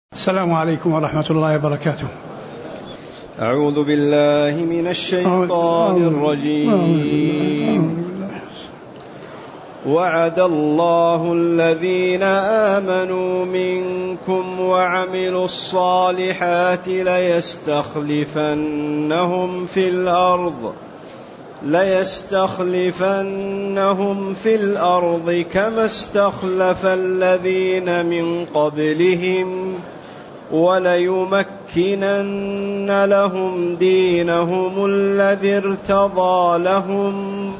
السلام عليكم ورحمة الله وبركاته. أعوذ بالله من الشيطان الرجيم. وعد الله الذين آمنوا منكم وعملوا الصالحات ليستخلفنهم في الأرض كما استخلف الذين من قبلهم وليمكنن لهم دينهم الذي ارتضى لهم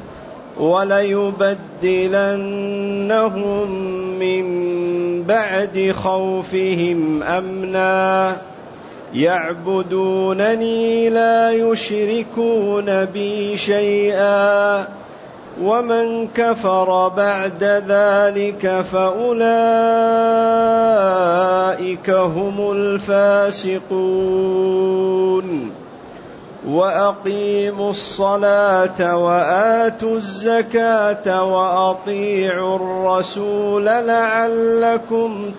وليبدلنهم من بعد خوفهم أمنا يعبدونني لا يشركون بي شيئا ومن كفر بعد ذلك فأولئك هم الفاسقون. وأقيموا الصلاة وآتوا الزكاة وأطيعوا الرسول لعلكم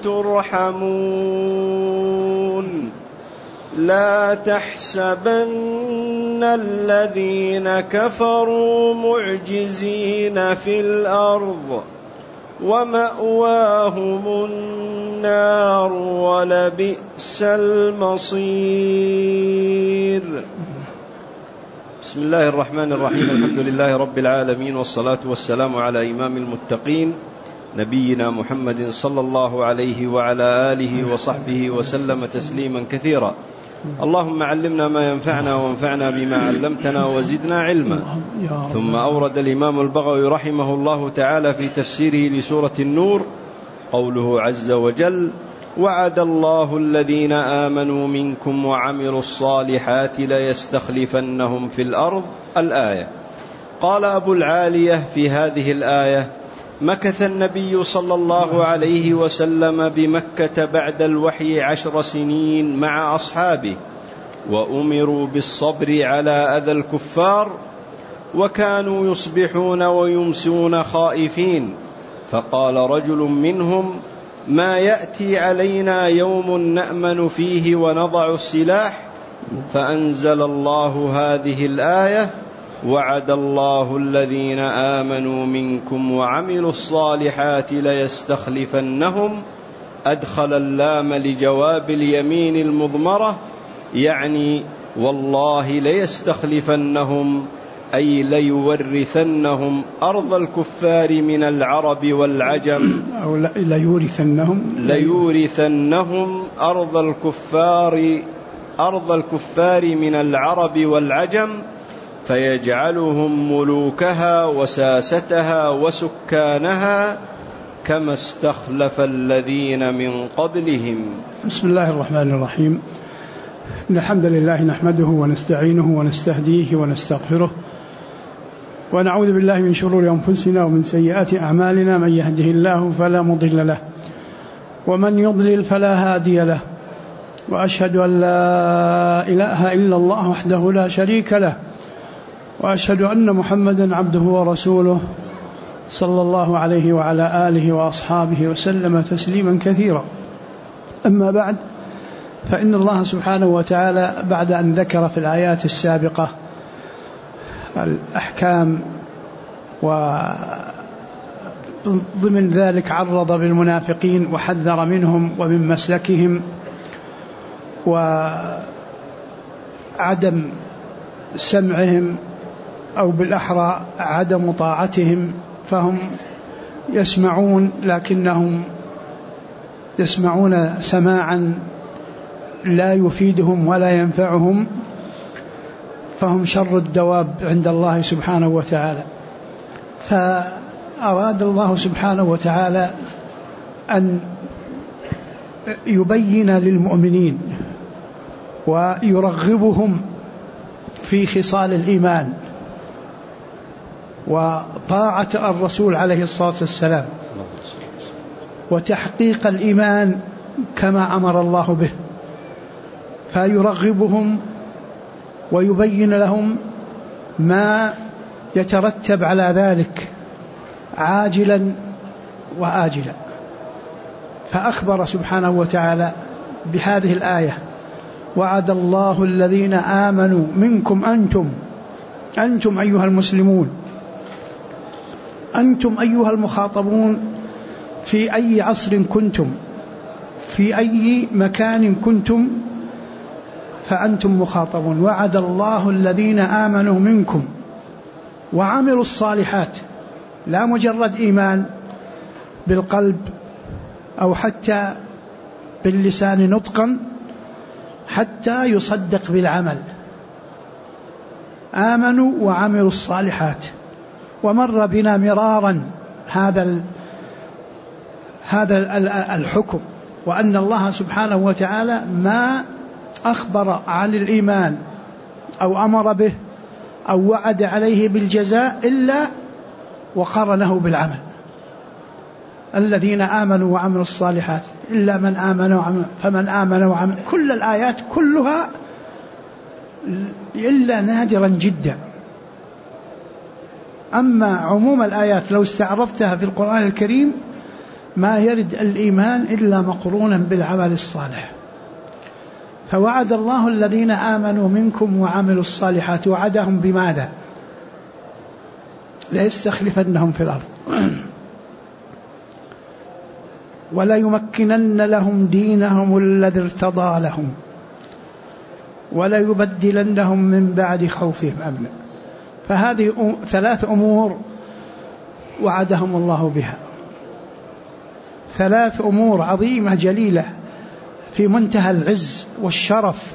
ترحمون. لا تحسبن الذين كفروا معجزين في الأرض ومأواهم النار ولبئس المصير. بسم الله الرحمن الرحيم. الحمد لله رب العالمين، والصلاة والسلام على إمام المتقين نبينا محمد صلى الله عليه وعلى آله وصحبه وسلم تسليما كثيرا. اللهم علمنا ما ينفعنا وانفعنا بما علمتنا وزدنا علما. ثم أورد الإمام البغوي رحمه الله تعالى في تفسيره لسورة النور قوله عز وجل: وعد الله الذين آمنوا منكم وعملوا الصالحات ليستخلفنهم في الأرض. الآية. قال أبو العالية في هذه الآية: مكث النبي صلى الله عليه وسلم بمكة بعد الوحي 10 سنين مع أصحابه، وأمروا بالصبر على أذى الكفار، وكانوا يصبحون ويمسون خائفين. فقال رجل منهم: ما يأتي علينا يوم نأمن فيه ونضع السلاح؟ فأنزل الله هذه الآية: وعد الله الذين آمنوا منكم وعملوا الصالحات ليستخلفنهم. أدخل اللام لجواب اليمين المضمرة، يعني والله ليستخلفنهم، أي ليورثنهم أرض الكفار من العرب والعجم، أو ليورثنهم أرض الكفار من العرب والعجم، فيجعلهم ملوكها وساستها وسكانها كما استخلف الذين من قبلهم. بسم الله الرحمن الرحيم. إن الحمد لله نحمده ونستعينه ونستهديه ونستغفره، ونعوذ بالله من شرور أنفسنا ومن سيئات أعمالنا. من يهده الله فلا مضل له، ومن يضلل فلا هادي له، وأشهد أن لا إله إلا الله وحده لا شريك له، وأشهد أن محمدا عبده ورسوله صلى الله عليه وعلى آله وأصحابه وسلم تسليما كثيرا. أما بعد، فإن الله سبحانه وتعالى بعد أن ذكر في الآيات السابقة الأحكام، وضمن ذلك عرض بالمنافقين وحذر منهم ومن مسلكهم وعدم سمعهم، أو بالأحرى عدم طاعتهم، فهم يسمعون لكنهم يسمعون سماعا لا يفيدهم ولا ينفعهم، فهم شر الدواب عند الله سبحانه وتعالى. فأراد الله سبحانه وتعالى أن يبين للمؤمنين ويرغبهم في خصال الإيمان وطاعة الرسول عليه الصلاة والسلام، وتحقيق الإيمان كما أمر الله به، فيرغبهم ويبين لهم ما يترتب على ذلك عاجلا وآجلا. فأخبر سبحانه وتعالى بهذه الآية: وعد الله الذين آمنوا منكم، أنتم أيها المسلمون، أنتم أيها المخاطبون في أي عصر كنتم، في أي مكان كنتم، فأنتم مخاطبون. وعد الله الذين آمنوا منكم وعملوا الصالحات، لا مجرد إيمان بالقلب أو حتى باللسان نطقا، حتى يصدق بالعمل. آمنوا وعملوا الصالحات. ومر بنا مرارا هذا الحكم، وأن الله سبحانه وتعالى ما أخبر عن الإيمان أو أمر به أو وعد عليه بالجزاء إلا وقرنه بالعمل. الذين آمنوا وعملوا الصالحات إلا من آمن وعمل، فمن آمن وعمل. كل الآيات كلها إلا نادرا جدا. أما عموم الآيات لو استعرفتها في القرآن الكريم ما يرد الإيمان إلا مقرونا بالعمل الصالح. فوعد الله الذين آمنوا منكم وعملوا الصالحات، وعدهم بماذا؟ ليستخلفنهم في الأرض ولا يمكنن لهم دينهم الذي ارتضى لهم ولا يبدلنهم من بعد خوفهم أمنا. فهذه 3 أمور وعدهم الله بها، 3 أمور عظيمة جليلة في منتهى العز والشرف،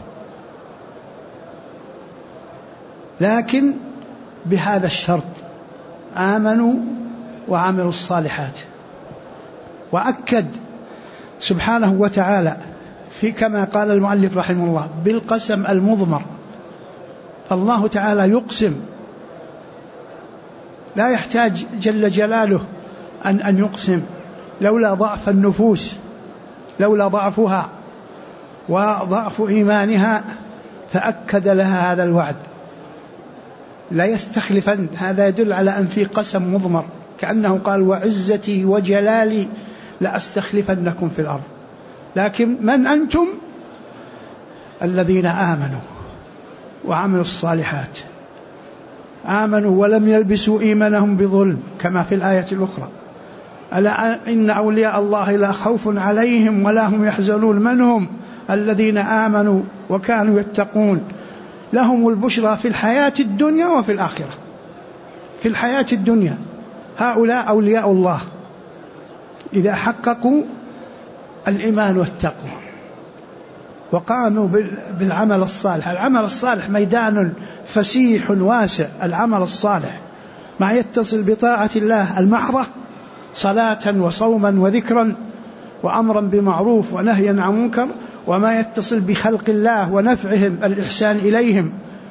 لكن بهذا الشرط: آمنوا وعملوا الصالحات. وأكد سبحانه وتعالى في كما قال المؤلف رحمه الله بالقسم المضمر. فالله تعالى يقسم، لا يحتاج جل جلاله أن يقسم، لولا ضعف النفوس، لولا ضعفها وضعف إيمانها فأكد لها هذا الوعد. لا يستخلفن، هذا يدل على أن في قسم مضمر، كأنه قال: وعزتي وجلالي لأستخلفنكم في الأرض. لكن من أنتم؟ الذين آمنوا وعملوا الصالحات. آمنوا ولم يلبسوا إيمانهم بظلم، كما في الآية الأخرى: ألا إن أولياء الله لا خوف عليهم ولا هم يحزنون. من هم؟ الذين آمنوا وكانوا يتقون، لهم البشرى في الحياة الدنيا وفي الآخرة. في الحياة الدنيا هؤلاء أولياء الله إذا حققوا الإيمان والتقوى وقاموا بالعمل الصالح. العمل الصالح ميدان فسيح واسع. العمل الصالح ما يتصل بطاعة الله المحضة، صلاة وصوما وذكرا وأمرا بمعروف ونهيا عن منكر، وما يتصل بخلق الله ونفعهم، الإحسان إليهم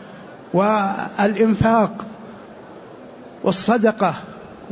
والإنفاق والصدقة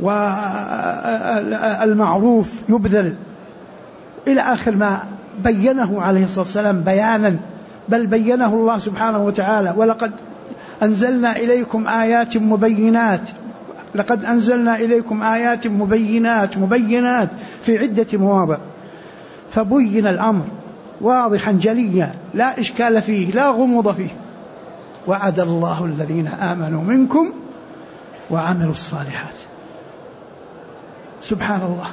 والمعروف يبذل، إلى آخر ما بينه عليه الصلاة والسلام بيانا، بل بينه الله سبحانه وتعالى: ولقد أنزلنا إليكم آيات مبينات. لقد أنزلنا إليكم آيات مبينات في عدة مواضع. فبين الأمر واضحا جليا، لا إشكال فيه، لا غموض فيه. وعد الله الذين آمنوا منكم وعملوا الصالحات. سبحان الله.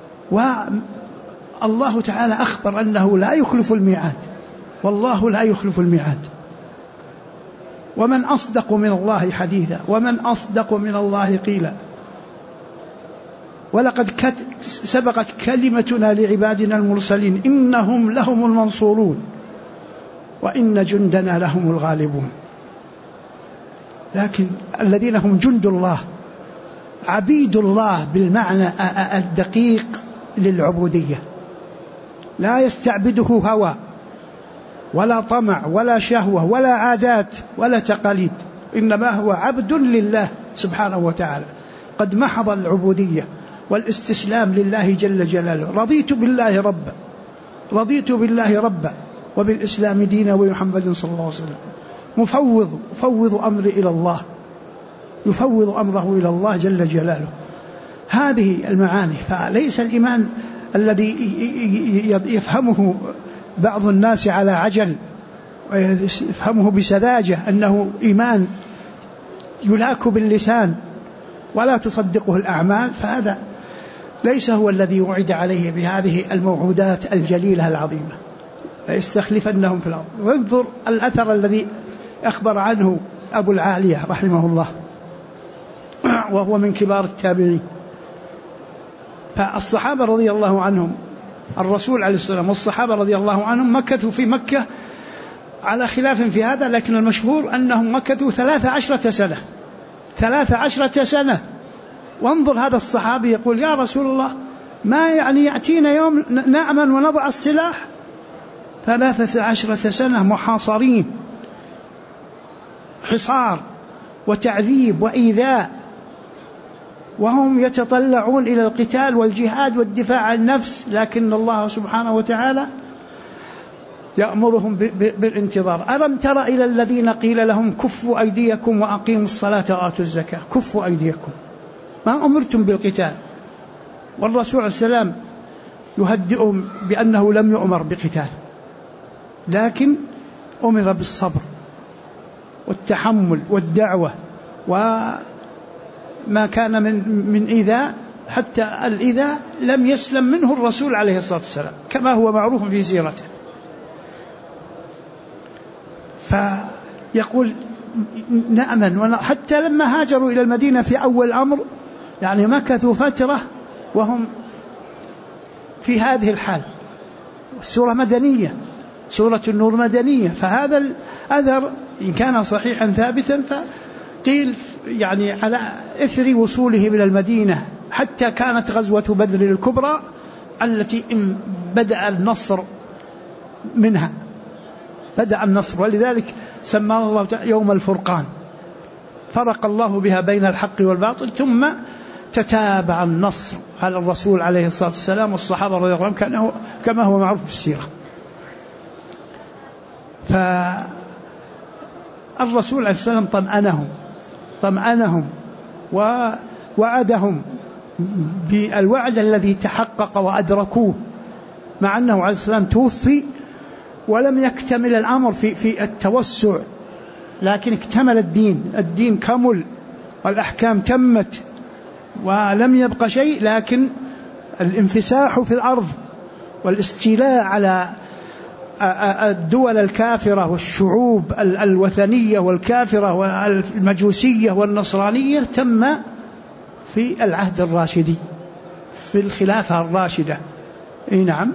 والله تعالى أخبر أنه لا يخلف الميعاد، والله لا يخلف الميعاد. ومن أصدق من الله حديثا، ومن أصدق من الله قيلا. ولقد سبقت كلمتنا لعبادنا المرسلين إنهم لهم المنصورون وإن جندنا لهم الغالبون. لكن الذين هم جند الله، عبيد الله بالمعنى الدقيق للعبودية، لا يستعبده هوى ولا طمع ولا شهوة ولا عادات ولا تقاليد، إنما هو عبد لله سبحانه وتعالى، قد محض العبودية والاستسلام لله جل جلاله. رضيت بالله ربا وبالإسلام دينا ومحمد صلى الله عليه وسلم. مفوض أمري إلى الله، يفوض أمره إلى الله جل جلاله. هذه المعاني. فليس الإيمان الذي يفهمه بعض الناس على عجل ويفهمه بسذاجة أنه إيمان يلاك باللسان ولا تصدقه الأعمال، فهذا ليس هو الذي وعد عليه بهذه الموعودات الجليلة العظيمة. فيستخلفنهم في الأرض. وانظر الأثر الذي أخبر عنه أبو العالية رحمه الله وهو من كبار التابعين. فالصحابة رضي الله عنهم، الرسول عليه السلام والصحابة رضي الله عنهم مكثوا في مكة على خلاف في هذا، لكن المشهور أنهم مكثوا 13 سنة. 13 سنة. وانظر هذا الصحابي يقول يا رسول الله ما يعني يأتينا يوم نأمن ونضع السلاح؟ 13 سنة محاصرين، حصار وتعذيب وإيذاء، وهم يتطلعون إلى القتال والجهاد والدفاع عن النفس، لكن الله سبحانه وتعالى يأمرهم بالانتظار. ألم تر إلى الذين قيل لهم كفوا أيديكم وأقيموا الصلاة وآتوا الزكاة؟ كفوا أيديكم، ما أمرتم بالقتال. والرسول عليه السلام يهدئهم بأنه لم يؤمر بقتال، لكن أمر بالصبر والتحمل والدعوة، وما كان من إيذاء، حتى الإيذاء لم يسلم منه الرسول عليه الصلاة والسلام كما هو معروف في سيرته. فيقول نأمن، حتى لما هاجروا إلى المدينة في أول الأمر يعني مكثوا فترة وهم في هذه الحال. السورة مدنية، سورة النور مدنية، فهذا الأثر إن كان صحيحا ثابتا فقيل يعني على إثر وصوله إلى المدينة، حتى كانت غزوة بدر الكبرى التي بدأ النصر منها، بدأ النصر، ولذلك سماه الله تعالى يوم الفرقان، فرق الله بها بين الحق والباطل، ثم تتابع النصر على الرسول عليه الصلاة والسلام والصحابة رضي الله عنهم كما هو معروف في السيرة. فالرسول عليه السلام طمأنهم ووعدهم بالوعد الذي تحقق وأدركوه، مع أنه عليه السلام توفي ولم يكتمل الأمر في التوسع، لكن اكتمل الدين كمل والأحكام تمت ولم يبق شيء، لكن الانفساح في الأرض والاستيلاء على الدول الكافرة والشعوب الوثنية والكافرة والمجوسية والنصرانية تم في العهد الراشدي، في الخلافة الراشدة. نعم.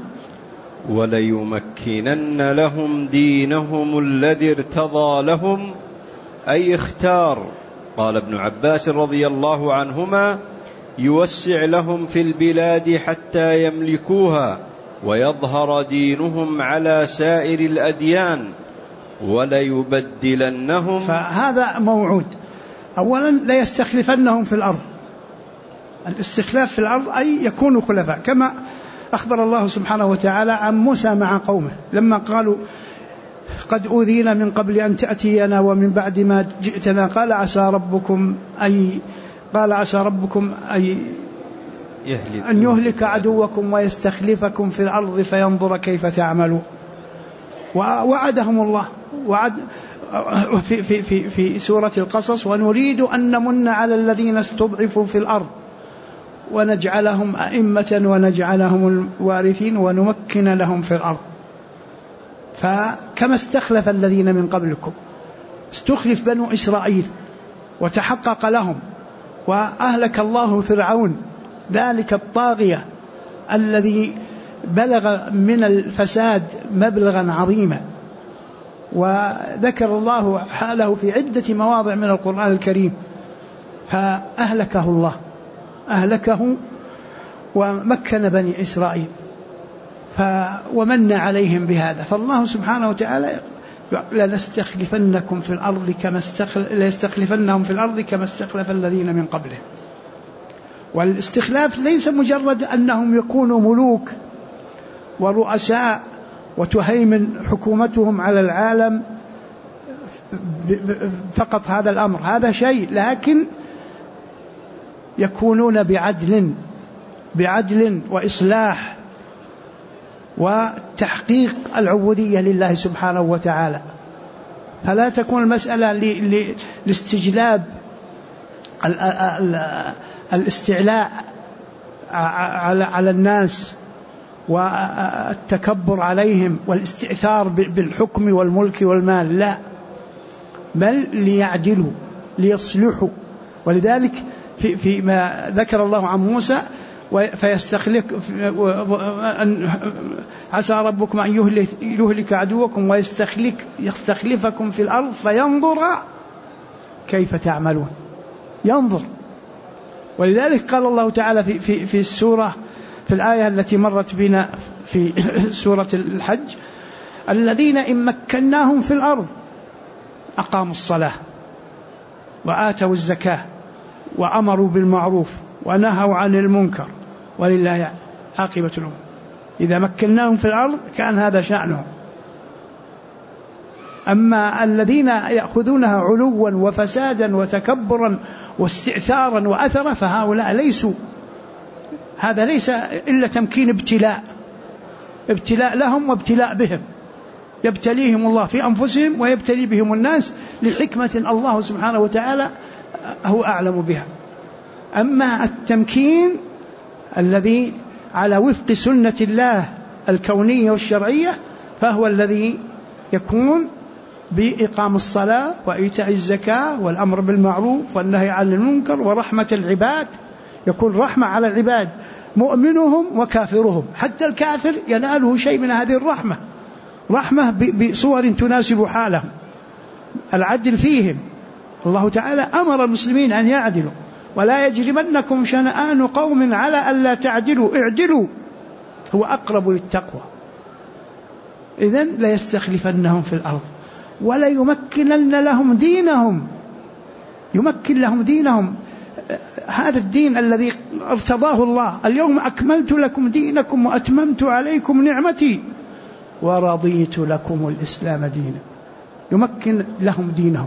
وليمكنن لهم دينهم الذي ارتضى لهم، أي اختار. قال ابن عباس رضي الله عنهما يوسع لهم في البلاد حتى يملكوها ويظهر دينهم على سائر الأديان وليبدلنهم. فهذا موعود. أولا لا يستخلفنهم في الأرض، الاستخلاف في الأرض أي يكونوا خلفاء، كما أخبر الله سبحانه وتعالى عن موسى مع قومه لما قالوا قد أوذينا من قبل أن تأتينا ومن بعد ما جئتنا، قال عسى ربكم أن يهلك عدوكم ويستخلفكم في الأرض فينظر كيف تعملون. ووعدهم الله في سورة القصص ونريد أن نمن على الذين استضعفوا في الأرض ونجعلهم أئمة ونجعلهم الوارثين ونمكن لهم في الأرض. فكما استخلف الذين من قبلكم، استخلف بنو إسرائيل وتحقق لهم، وأهلك الله فرعون ذلك الطاغية الذي بلغ من الفساد مبلغا عظيما، وذكر الله حاله في عدة مواضع من القرآن الكريم، فأهلكه الله، أهلكه ومكن بني إسرائيل ومن عليهم بهذا. فالله سبحانه وتعالى لنستخلفنكم في الأرض ليستخلفنهم في الأرض كما استخلف الذين من قبله. والاستخلاف ليس مجرد أنهم يكونوا ملوك ورؤساء وتهيمن حكومتهم على العالم فقط، هذا الأمر هذا شيء، لكن يكونون بعدل وإصلاح وتحقيق العبودية لله سبحانه وتعالى. فلا تكون المسألة لاستجلاب الاستعلاء على الناس والتكبر عليهم والاستئثار بالحكم والملك والمال، لا، بل ليعدلوا ليصلحوا. ولذلك فيما ذكر الله عن موسى فيستخلف عسى ربكم أن يهلك عدوكم ويستخلفكم في الأرض فينظر كيف تعملون، ينظر. ولذلك قال الله تعالى في السورة، في الآية التي مرت بنا في سورة الحج: الذين إن مكناهم في الأرض أقاموا الصلاة وآتوا الزكاة وأمروا بالمعروف ونهوا عن المنكر ولله عاقبة الأمور. إذا مكناهم في الأرض كان هذا شأنهم. أما الذين يأخذونها علوا وفسادا وتكبرا واستئثارا وأثرا فهؤلاء ليسوا، هذا ليس إلا تمكين ابتلاء لهم وابتلاء بهم، يبتليهم الله في أنفسهم ويبتلي بهم الناس لحكمة الله سبحانه وتعالى هو أعلم بها. أما التمكين الذي على وفق سنة الله الكونية والشرعية فهو الذي يكون بإقام الصلاة وإيتاء الزكاة والأمر بالمعروف والنهي عن المنكر ورحمة العباد، يكون رحمة على العباد مؤمنهم وكافرهم، حتى الكافر يناله شيء من هذه الرحمة، رحمة بصور تناسب حالهم، العدل فيهم. الله تعالى أمر المسلمين أن يعدلوا: ولا يجرمنكم شنآن قوم على ألا تعدلوا اعدلوا هو أقرب للتقوى. إذن لا يستخلفنهم في الأرض ولا يمكنن لهم دينهم، يمكن لهم دينهم، هذا الدين الذي ارتضاه الله: اليوم أكملت لكم دينكم وأتممت عليكم نعمتي ورضيت لكم الإسلام دينا. يمكن لهم دينهم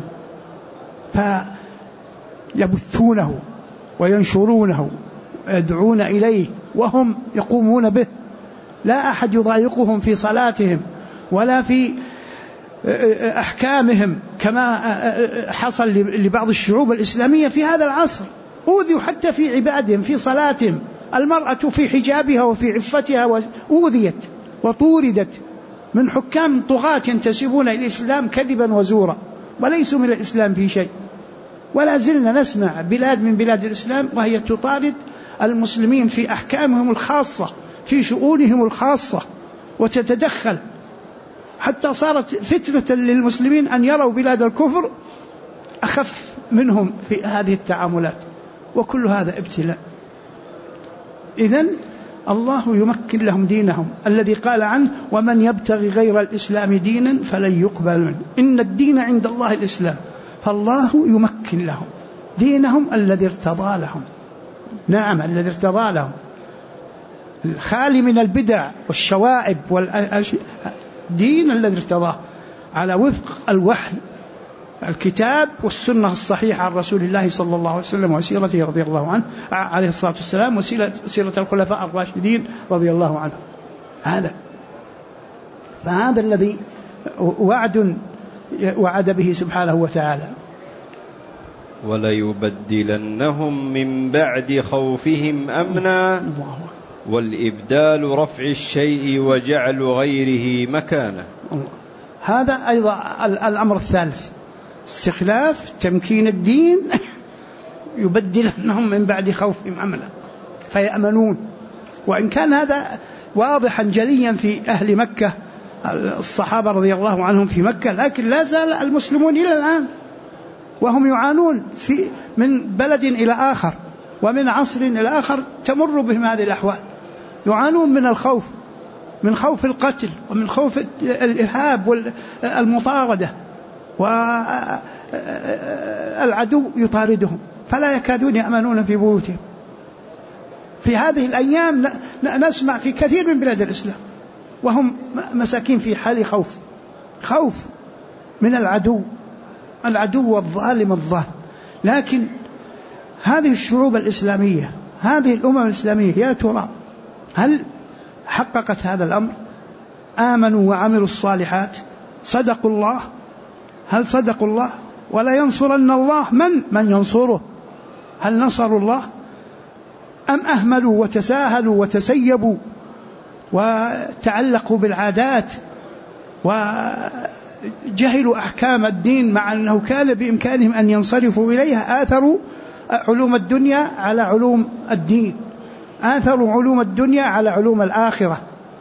فيبثونه وينشرونه ويدعون إليه وهم يقومون به، لا أحد يضايقهم في صلاتهم ولا في أحكامهم كما حصل لبعض الشعوب الإسلامية في هذا العصر، أوذوا حتى في عبادهم في صلاتهم. المرأة في حجابها وفي عفتها أوذيت وطوردت من حكام طغاة ينتسبون إلى الإسلام كذبا وزورا وليسوا من الإسلام في شيء. ولا زلنا نسمع بلاد من بلاد الإسلام وهي تطارد المسلمين في أحكامهم الخاصة في شؤونهم الخاصة وتتدخل، حتى صارت فتنة للمسلمين أن يروا بلاد الكفر أخف منهم في هذه التعاملات، وكل هذا ابتلاء. إذن الله يمكن لهم دينهم الذي قال عنه: ومن يبتغي غير الإسلام دينا فلن يقبل منه إن الدين عند الله الإسلام. فالله يمكن لهم دينهم الذي ارتضى لهم، نعم الذي ارتضى لهم، الخالي من البدع والشوائب دين الذي ارتضاه على وفق الوحي الكتاب والسنة الصحيحة عن رسول الله صلى الله عليه وسلم وسيرته رضي الله عنه عليه الصلاة والسلام وسيرة الخلفاء الراشدين رضي الله عنهم. فهذا الذي وعد به سبحانه وتعالى: وليبدلنهم من بعد خوفهم أمنا والإبدال رفع الشيء وجعل غيره مكانه. هذا أيضا الأمر الثالث، استخلاف تمكين الدين، يبدلنهم من بعد خوفهم أمنا فيأمنون. وإن كان هذا واضحا جليا في أهل مكة الصحابة رضي الله عنهم في مكة، لكن لا زال المسلمون إلى الآن وهم يعانون من بلد إلى آخر ومن عصر إلى آخر تمر بهم هذه الأحوال، يعانون من الخوف، من خوف القتل ومن خوف الإرهاب والمطاردة، والعدو يطاردهم فلا يكادون يأمنون في بيوتهم. في هذه الأيام نسمع في كثير من بلاد الإسلام وهم مساكين في حال خوف من العدو والظالم الظالم. لكن هذه الشعوب الإسلامية، هذه الأمم الإسلامية، يا ترى هل حققت هذا الأمر؟ آمنوا وعملوا الصالحات صدقوا الله. هل صدقوا الله؟ ولا ينصرن الله من ينصره. هل نصروا الله أم أهملوا وتساهلوا وتسيبوا وتعلقوا بالعادات وجهلوا أحكام الدين، مع أنه كان بإمكانهم أن ينصرفوا إليها؟ آثروا علوم الدنيا على علوم الدين، آثروا علوم الدنيا على علوم الآخرة.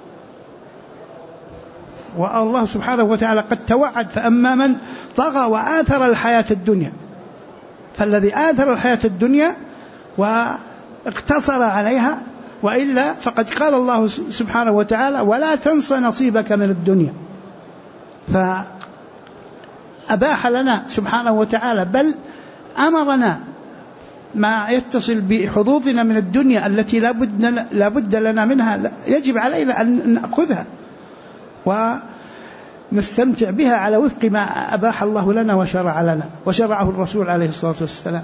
والله سبحانه وتعالى قد توعد: فأما من طغى وآثر الحياة الدنيا. فالذي آثر الحياة الدنيا واقتصر عليها، وإلا فقد قال الله سبحانه وتعالى: ولا تنس نصيبك من الدنيا. فأباح لنا سبحانه وتعالى، بل أمرنا ما يتصل بحظوظنا من الدنيا التي لا بد لنا منها، يجب علينا أن نأخذها ونستمتع بها على وفق ما أباح الله لنا وشرع لنا وشرعه الرسول عليه الصلاة والسلام.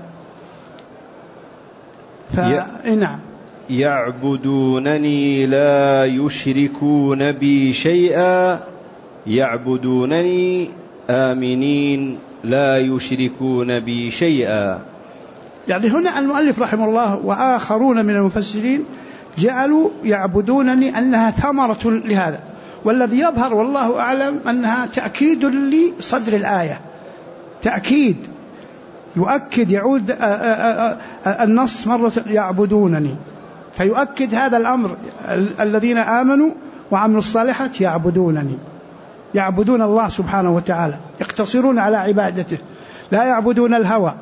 نعم. يعبدونني لا يشركون بي شيئا، يعبدونني آمنين لا يشركون بي شيئا. يعني هنا المؤلف رحمه الله وآخرون من المفسرين جعلوا يعبدونني أنها ثمرة لهذا، والذي يظهر والله أعلم أنها تأكيد لصدر الآية، تأكيد يؤكد، يعود النص مرة يعبدونني فيؤكد هذا الأمر. الذين آمنوا وعملوا الصالحات يعبدونني، يعبدون الله سبحانه وتعالى، يقتصرون على عبادته، لا يعبدون الهوى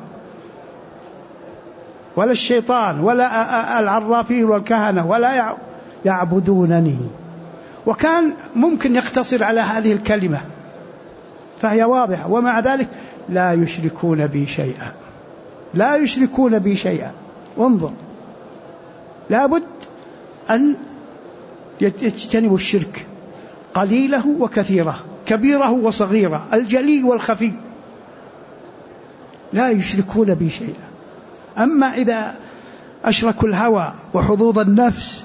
ولا الشيطان ولا العرافين والكهنة، ولا يعبدونني. وكان ممكن يقتصر على هذه الكلمة فهي واضحة، ومع ذلك لا يشركون بي شيئا، لا يشركون بي شيئا. وانظر، لابد أن يجتنبوا الشرك، قليله وكثيره، كبيره وصغيره، الجلي والخفي، لا يشركون بي شيئا. أما إذا أشركوا الهوى وحظوظ النفس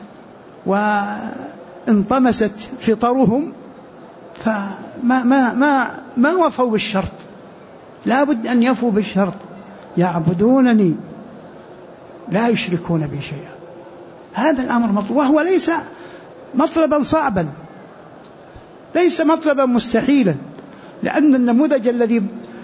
وانطمست فطرهم ما وفوا بالشرط، لابد أن يفوا بالشرط، يعبدونني لا يشركون بي شيئا. هذا الأمر مطلوب، وهو ليس مطلبا صعبا، ليس مطلبا مستحيلا، لأن النموذج الذي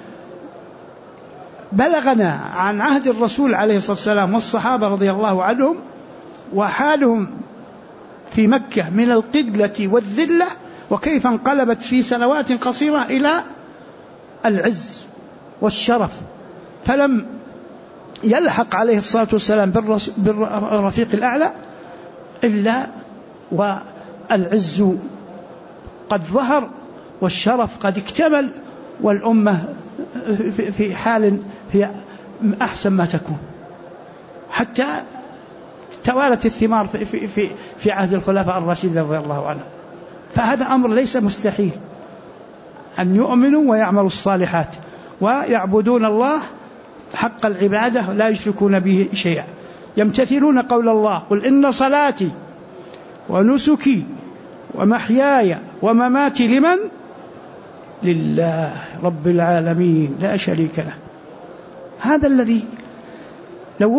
بلغنا عن عهد الرسول عليه الصلاة والسلام والصحابة رضي الله عنهم وحالهم في مكة من القلة والذلة، وكيف انقلبت في سنوات قصيرة إلى العز والشرف، فلم يلحق عليه الصلاة والسلام بالرفيق الأعلى إلا والعز قد ظهر والشرف قد اكتمل، والأمة في حال هي أحسن ما تكون، حتى توالت الثمار في عهد الخلفاء الراشدين رضي الله عنهم. فهذا أمر ليس مستحيل، أن يؤمنوا ويعملوا الصالحات ويعبدون الله حق العبادة لا يشركون به شيئا، يمتثلون قول الله: قل إن صلاتي ونسكي ومحياي ومماتي لمن؟ لله رب العالمين لا شريك له. هذا الذي لو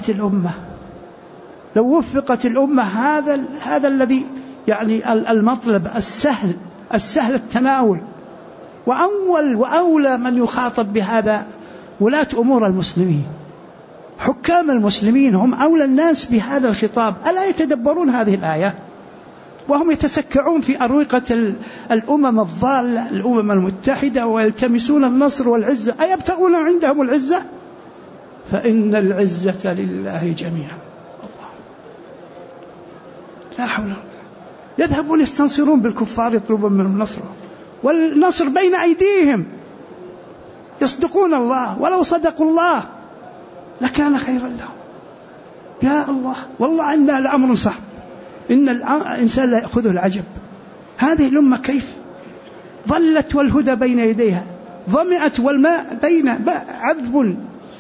وفقت الأمة هذا الذي يعني المطلب السهل التناول. وأولى من يخاطب بهذا ولاة أمور المسلمين، حكام المسلمين هم أولى الناس بهذا الخطاب. ألا يتدبرون هذه الآية وهم يتسكعون في أروقة الأمم الضالة، الأمم المتحدة، ويلتمسون النصر والعزة؟ أيبتغون عندهم العزة؟ فإن العزة لله جميعا. الله لا حول ولا قوة. يذهبون يستنصرون بالكفار يطلبون منهم نصرهم، والنصر بين أيديهم، يصدقون الله، ولو صدقوا الله لكان خيرا لهم. يا الله، والله إنها لأمر صعب، إن الإنسان لا يأخذه العجب. هذه الأمة كيف ظلت والهدى بين يديها، ظمئت والماء بين عذب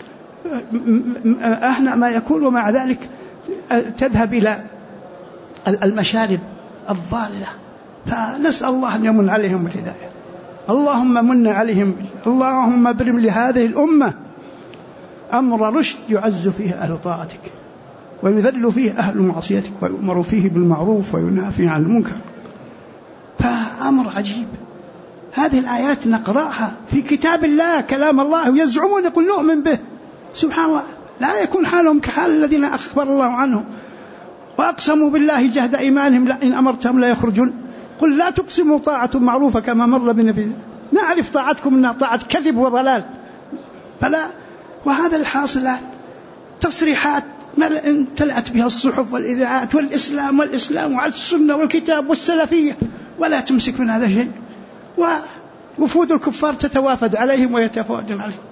أهنأ ما يكون، ومع ذلك تذهب إلى المشارب الضالة فنسأل الله أن يمن عليهم بالهداية. اللهم من عليهم، اللهم ابرم لهذه الأمة أمر رشد يعز فيه أهل طاعتك ويذل فيه أهل معصيتك ويؤمر فيه بالمعروف وينهى فيه عن المنكر. فأمر عجيب. هذه الآيات نقرأها في كتاب الله كلام الله ويزعمون يقول نؤمن به. سبحان الله، لا يكون حالهم كحال الذين أخبر الله عنهم وأقسموا بالله جهد إيمانهم لئن أمرتهم لا يخرجون. قل لا تقسموا طاعة معروفة كما مر بنا في نعرف طاعتكم أنها طاعة كذب وضلال فلا. وهذا الحاصل تصريحات امتلأت بها الصحف والإذاعات والإسلام وعلى السنة والكتاب والسلفية ولا تمسك من هذا شيء. ووفود الكفار تتوافد عليهم ويتفاوضون عليهم.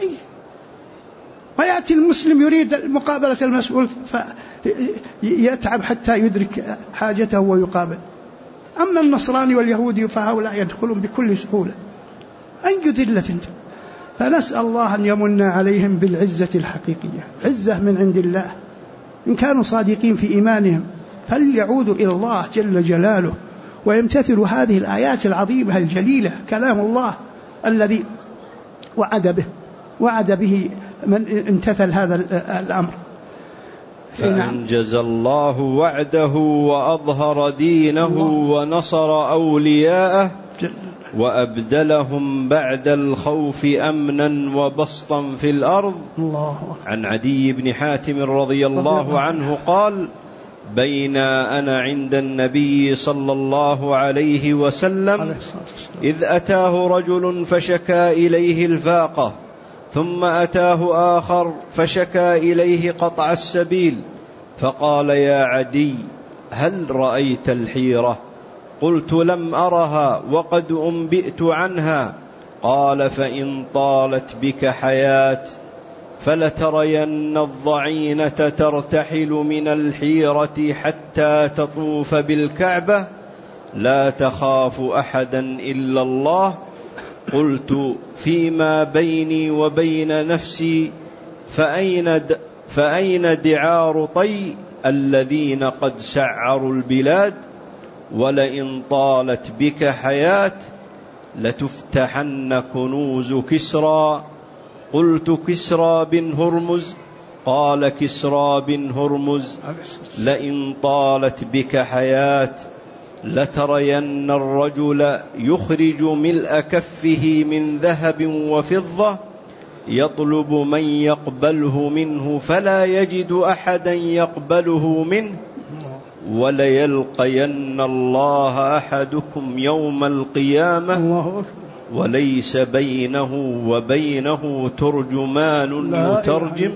ويأتي المسلم يريد مقابلة المسؤول فيتعب حتى يدرك حاجته ويقابل. أما النصراني واليهودي فهؤلاء يدخلون بكل سهولة. أي ذلة انت. فنسأل الله أن يمن عليهم بالعزة الحقيقية، عزة من عند الله. إن كانوا صادقين في إيمانهم فليعودوا إلى الله جل جلاله ويمتثلوا هذه الآيات العظيمة الجليلة، كلام الله الذي وعد به من امتثل هذا الأمر. فأنجز الله وعده وأظهر دينه ونصر أولياءه وأبدلهم بعد الخوف أمنا وبسطا في الأرض. عن عدي بن حاتم رضي الله عنه قال: بين أنا عند النبي صلى الله عليه وسلم إذ أتاه رجل فشكى إليه الفاقة، ثم أتاه آخر فشكى إليه قطع السبيل، فقال: يا عدي هل رأيت الحيرة؟ قلت: لم أرها وقد أنبئت عنها. قال: فإن طالت بك حياة فلترين الضعينة ترتحل من الحيرة حتى تطوف بالكعبة لا تخاف أحدا إلا الله. قلت: فيما بيني وبين نفسي فأين دعار طي الذين قد سعروا البلاد؟ ولئن طالت بك حياة لتفتحن كنوز كسرى. قلت: كسرى بن هرمز؟ قال: كسرى بن هرمز. لئن طالت بك حياة لترين الرجل يخرج ملء كفه من ذهب وفضة يطلب من يقبله منه فلا يجد أحدا يقبله منه، وليلقين الله أحدكم يوم القيامة وليس بينه وبينه ترجمان مترجم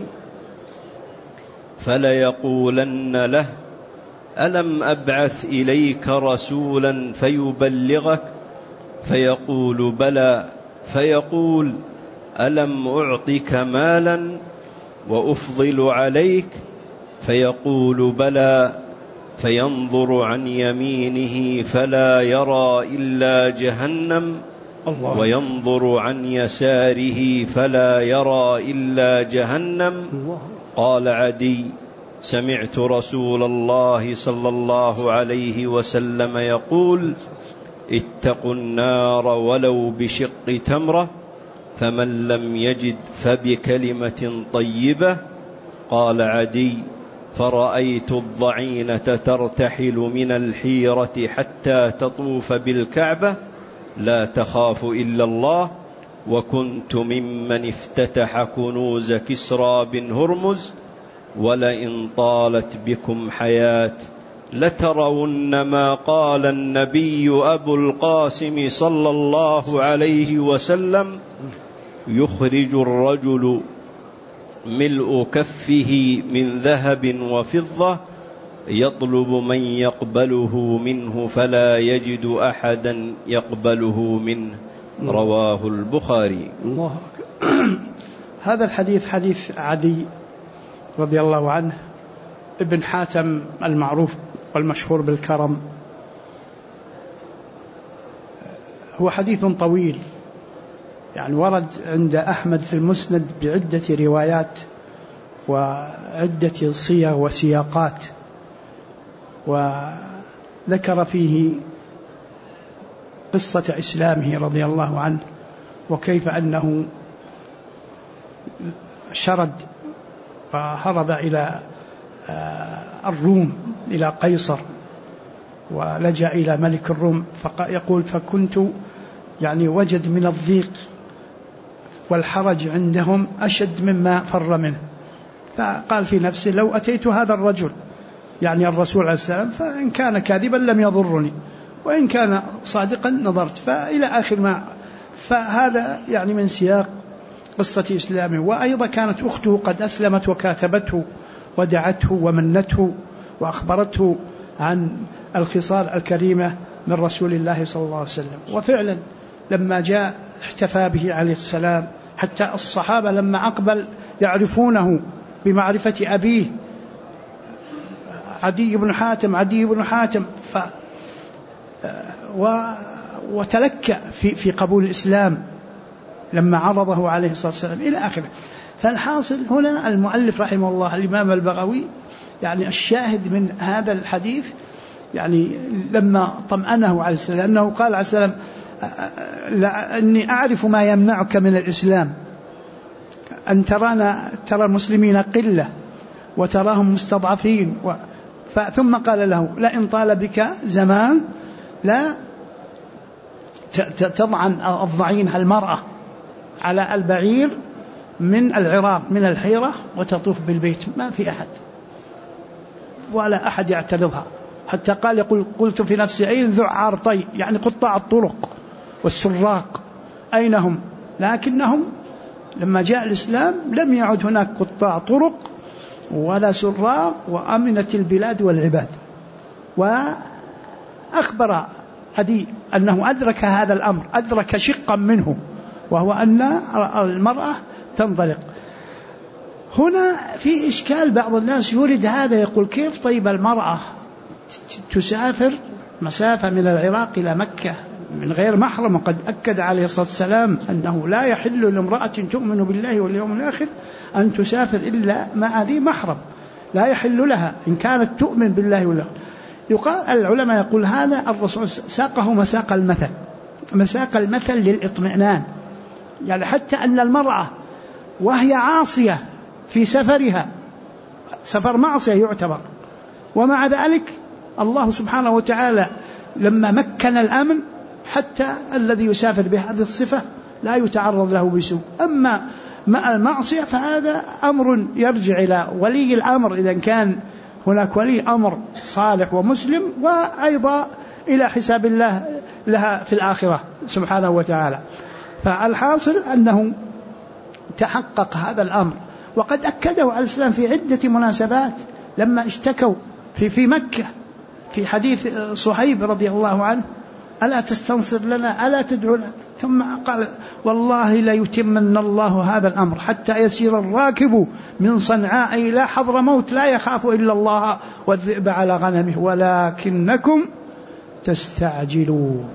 فليقولن له: ألم أبعث إليك رسولا فيبلغك؟ فيقول: بلى. فيقول: ألم أعطك مالا وأفضل عليك؟ فيقول: بلى. فينظر عن يمينه فلا يرى إلا جهنم، وينظر عن يساره فلا يرى إلا جهنم. قال عدي: سمعت رسول الله صلى الله عليه وسلم يقول: اتقوا النار ولو بشق تمرة، فمن لم يجد فبكلمة طيبة. قال عدي: فرأيت الضعينة ترتحل من الحيرة حتى تطوف بالكعبة لا تخاف إلا الله، وكنت ممن افتتح كنوز كسرى بن هرمز. ولئن طالت بكم حياة لترون ما قال النبي أبو القاسم صلى الله عليه وسلم: يخرج الرجل ملء كفه من ذهب وفضة يطلب من يقبله منه فلا يجد أحدا يقبله منه. رواه البخاري. الله. هذا الحديث حديث عدي رضي الله عنه ابن حاتم المعروف والمشهور بالكرم. هو حديث طويل، يعني ورد عند أحمد في المسند بعدة روايات وعدة صيغ وسياقات، وذكر فيه قصة إسلامه رضي الله عنه، وكيف أنه شرد وهرب إلى الروم إلى قيصر ولجأ إلى ملك الروم، يقول فكنت يعني وجد من الضيق والحرج عندهم أشد مما فر منه، فقال في نفسه لو أتيت هذا الرجل يعني الرسول عليه السلام فإن كان كاذبا لم يضرني وإن كان صادقا نظرت، فإلى آخر ما. فهذا يعني من سياق قصة إسلامه. وأيضا كانت أخته قد أسلمت وكاتبته ودعته ومنته وأخبرته عن الخصال الكريمة من رسول الله صلى الله عليه وسلم. وفعلا لما جاء احتفى به عليه السلام، حتى الصحابة لما أقبل يعرفونه بمعرفة أبيه عدي بن حاتم وتلكأ في قبول الإسلام لما عرضه عليه الصلاة والسلام إلى آخره. فالحاصل هنا المؤلف رحمه الله الإمام البغوي يعني الشاهد من هذا الحديث يعني لما طمأنه عليه السلام، لأنه قال عليه السلام إني أعرف ما يمنعك من الإسلام، أن ترى المسلمين قلة وتراهم مستضعفين ثم قال له لئن طال بك زمان لا تضعن الضعين المرأة على البعير من العراق من الحيرة وتطوف بالبيت، ما في أحد ولا أحد يعترضها، حتى قال يقول قلت في نفسي أين ذو عارطي يعني قطاع الطرق والسراق أين هم؟ لكنهم لما جاء الإسلام لم يعد هناك قطاع طرق ولا سراق، وأمنت البلاد والعباد. وأخبر عدي أنه أدرك هذا الأمر، أدرك شقا منه، وهو أن المرأة تنطلق. هنا في إشكال، بعض الناس يريد هذا يقول كيف طيب المرأة تسافر مسافة من العراق إلى مكة من غير محرم، وقد أكد عليه الصلاة والسلام أنه لا يحل لامرأة تؤمن بالله واليوم الآخر أن تسافر إلا مع ذي محرم، لا يحل لها إن كانت تؤمن بالله واليوم. يقال العلماء يقول هذا الرسول ساقه مساق المثل للإطمئنان، يعني حتى أن المرأة وهي عاصية في سفرها، سفر معصية يعتبر، ومع ذلك الله سبحانه وتعالى لما مكن الأمن حتى الذي يسافر بهذه الصفة لا يتعرض له بسوء. أما مع المعصية فهذا أمر يرجع إلى ولي الأمر إذا كان هناك ولي أمر صالح ومسلم، وأيضا إلى حساب الله لها في الآخرة سبحانه وتعالى. فالحاصل أنه تحقق هذا الأمر، وقد أكده عليه السلام في عدة مناسبات لما اشتكوا في مكة، في حديث صهيب رضي الله عنه ألا تستنصر لنا ألا تدعو لنا، ثم قال والله لا يتمن الله هذا الأمر حتى يسير الراكب من صنعاء إلى حضرموت لا يخاف إلا الله والذئب على غنمه ولكنكم تستعجلون.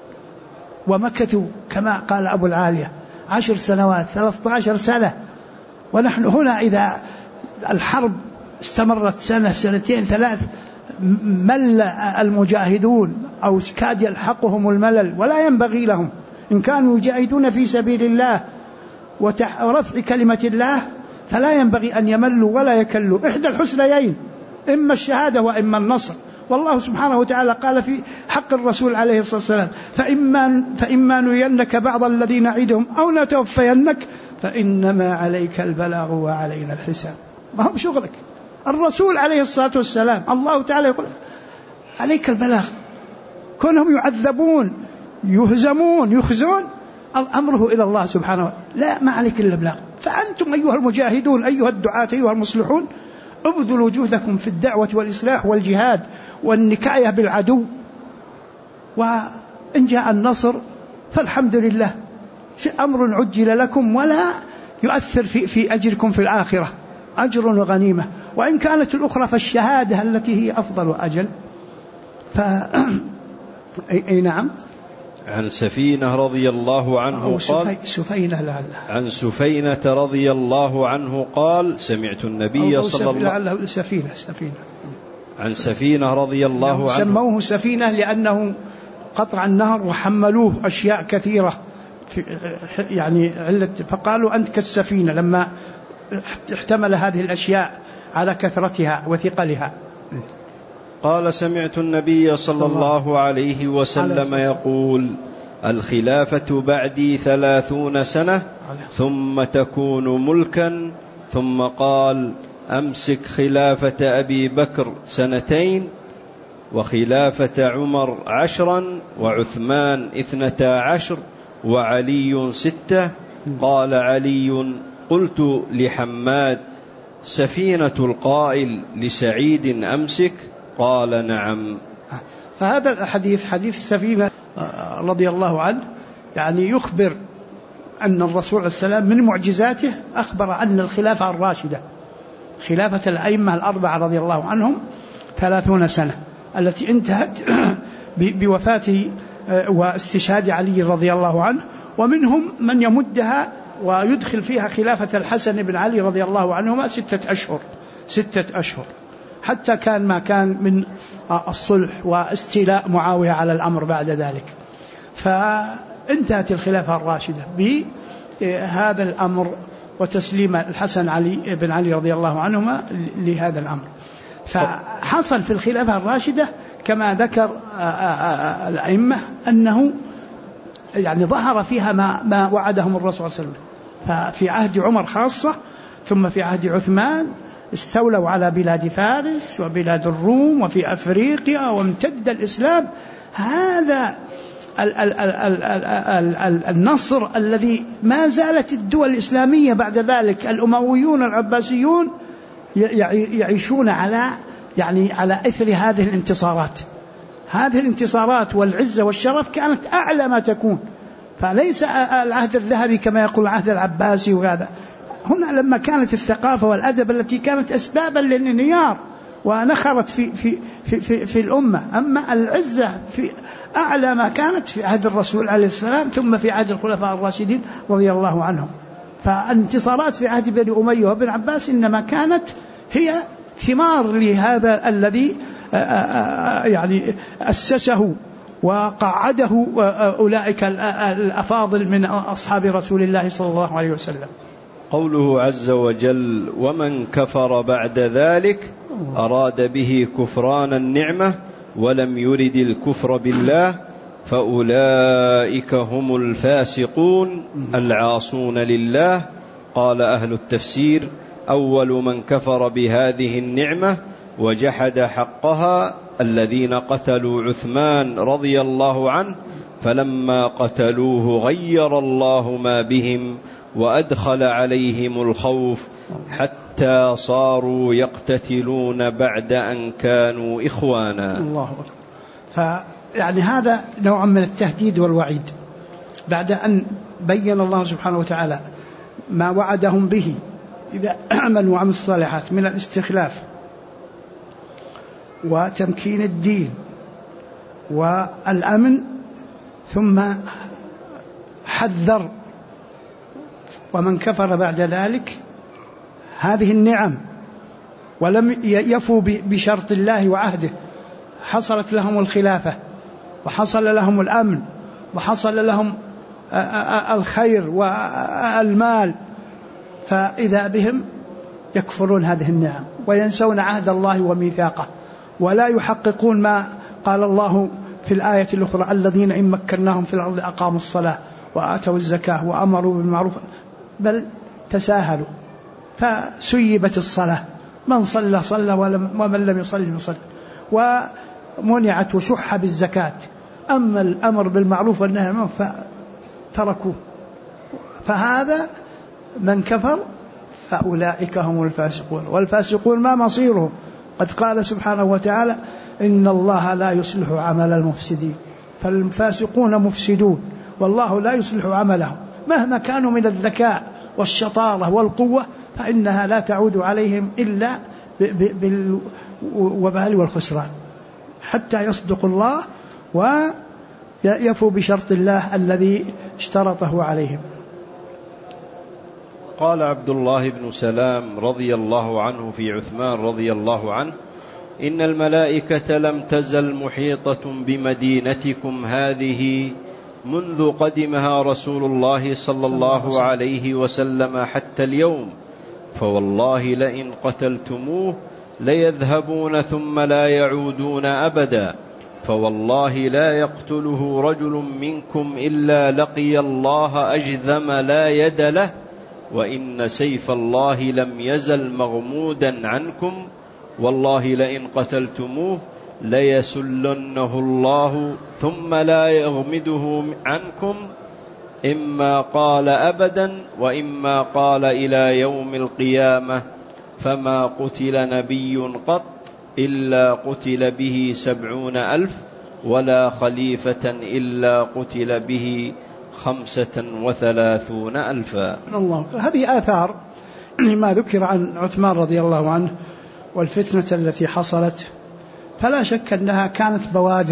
ومكثوا كما قال أبو العالية 10 سنوات 13 سنة، ونحن هنا إذا الحرب استمرت سنة سنتين 3 مل المجاهدون أو كاد يلحقهم الملل، ولا ينبغي لهم إن كانوا يجاهدون في سبيل الله ورفع كلمة الله فلا ينبغي أن يملوا ولا يكلوا، إحدى الحسنيين إما الشهادة وإما النصر. والله سبحانه وتعالى قال في حق الرسول عليه الصلاة والسلام فإما نرينك بعض الذين نعدهم أو نتوفينك فإنما عليك البلاغ وعلينا الحساب. ما هو شغلك الرسول عليه الصلاة والسلام، الله تعالى يقول عليك البلاغ، كونهم يعذبون يهزمون يخزون أمره إلى الله سبحانه وتعالى، لا ما عليك إلا البلاغ. فأنتم أيها المجاهدون أيها الدعاة أيها المصلحون ابذلوا جهدكم في الدعوة والإصلاح والجهاد والنكاية بالعدو، وإن جاء النصر فالحمد لله، أمر عجل لكم ولا يؤثر في أجركم في الآخرة، أجر وغنيمة، وإن كانت الأخرى فالشهادة التي هي أفضل أجل. أي نعم. عن سفينة رضي الله عنه قال عن سفينة رضي الله عنه قال سمعت النبي صلى الله عليه وسلم سفينة عن سفينة رضي الله عنه سموه سفينة لأنه قطع النهر وحملوه أشياء كثيرة يعني فقالوا أنت كالسفينة لما احتمل هذه الأشياء على كثرتها وثقلها. قال سمعت النبي صلى الله عليه وسلم يقول الخلافة بعدي 30 سنة ثم تكون ملكا. ثم قال أمسك خلافة أبي بكر 2 وخلافة عمر 10 وعثمان 12 وعلي 6. قال علي قلت لحماد سفينة القائل لسعيد أمسك؟ قال نعم. فهذا الحديث حديث السفينة رضي الله عنه يعني يخبر أن الرسول عليه السلام من معجزاته أخبر أن الخلافة الراشدة خلافة الأئمة الأربعة رضي الله عنهم 30 سنة التي انتهت بوفاته واستشهاد علي رضي الله عنه، ومنهم من يمدها ويدخل فيها خلافة الحسن بن علي رضي الله عنهما 6 أشهر حتى كان ما كان من الصلح واستيلاء معاوية على الأمر بعد ذلك. فانتهت الخلافة الراشدة بهذا الأمر وتسليم الحسن علي بن علي رضي الله عنهما لهذا الأمر. فحصل في الخلافة الراشدة كما ذكر الأئمة أنه يعني ظهر فيها ما وعدهم الرسول صلى الله عليه وسلم. ففي عهد عمر خاصة ثم في عهد عثمان استولوا على بلاد فارس وبلاد الروم وفي أفريقيا وامتد الإسلام. هذا النصر الذي ما زالت الدول الإسلامية بعد ذلك الأمويون العباسيون يعيشون على إثر هذه الانتصارات. هذه الانتصارات والعزة والشرف كانت أعلى ما تكون. فليس العهد الذهبي كما يقول العهد العباسي وهذا. هنا لما كانت الثقافة والأدب التي كانت أسبابا للانهيار ونخرت في الأمة. أما العزة في أعلى ما كانت في عهد الرسول عليه السلام ثم في عهد الخلفاء الراشدين رضي الله عنهم. فالانتصارات في عهد بني أمية وابن عباس إنما كانت هي ثمار لهذا الذي يعني أسسه وقعده أولئك الأفاضل من أصحاب رسول الله صلى الله عليه وسلم. قوله عز وجل ومن كفر بعد ذلك أراد به كفران النعمة ولم يرد الكفر بالله فأولئك هم الفاسقون العاصون لله. قال أهل التفسير أول من كفر بهذه النعمة وجحد حقها الذين قتلوا عثمان رضي الله عنه فلما قتلوه غير الله ما بهم وأدخل عليهم الخوف حتى صاروا يقتتلون بعد أن كانوا إخوانا. الله أكبر. فيعني هذا نوع من التهديد والوعيد بعد أن بين الله سبحانه وتعالى ما وعدهم به إذا أعملوا وعملوا الصالحات من الاستخلاف وتمكين الدين والأمن، ثم حذر ومن كفر بعد ذلك هذه النعم ولم يفوا بشرط الله وعهده. حصلت لهم الخلافة وحصل لهم الأمن وحصل لهم الخير والمال، فإذا بهم يكفرون هذه النعم وينسون عهد الله وميثاقه ولا يحققون ما قال الله في الآية الأخرى الذين إن مكناهم في الأرض أقاموا الصلاة وآتوا الزكاة وأمروا بالمعروف، بل تساهلوا فسيبت الصلاة، من صلى صلى ومن لم يصلي يصلي، ومنعت وشح بالزكاة. أما الأمر بالمعروف والنهي عن المنكر فتركوه. فهذا من كفر فأولئك هم الفاسقون. والفاسقون ما مصيرهم؟ قد قال سبحانه وتعالى إن الله لا يصلح عمل المفسدين. فالفاسقون مفسدون والله لا يصلح عملهم مهما كانوا من الذكاء والشطارة والقوة، فإنها لا تعود عليهم إلا بالوبال والخسران حتى يصدق الله ويفوا بشرط الله الذي اشترطه عليهم. قال عبد الله بن سلام رضي الله عنه في عثمان رضي الله عنه إن الملائكة لم تزل محيطة بمدينتكم هذه منذ قدمها رسول الله صلى الله عليه وسلم حتى اليوم، فوالله لئن قتلتموه ليذهبون ثم لا يعودون أبدا، فوالله لا يقتله رجل منكم إلا لقي الله أجذم لا يد له، وإن سيف الله لم يزل مغمودا عنكم، والله لئن قتلتموه ليسلنه الله ثم لا يغمده عنكم، إما قال أبدا وإما قال إلى يوم القيامة، فما قتل نبي قط إلا قتل به 70,000 ولا خليفة إلا قتل به 35,000. الله. هذه آثار لما ذكر عن عثمان رضي الله عنه والفتنة التي حصلت، فلا شك أنها كانت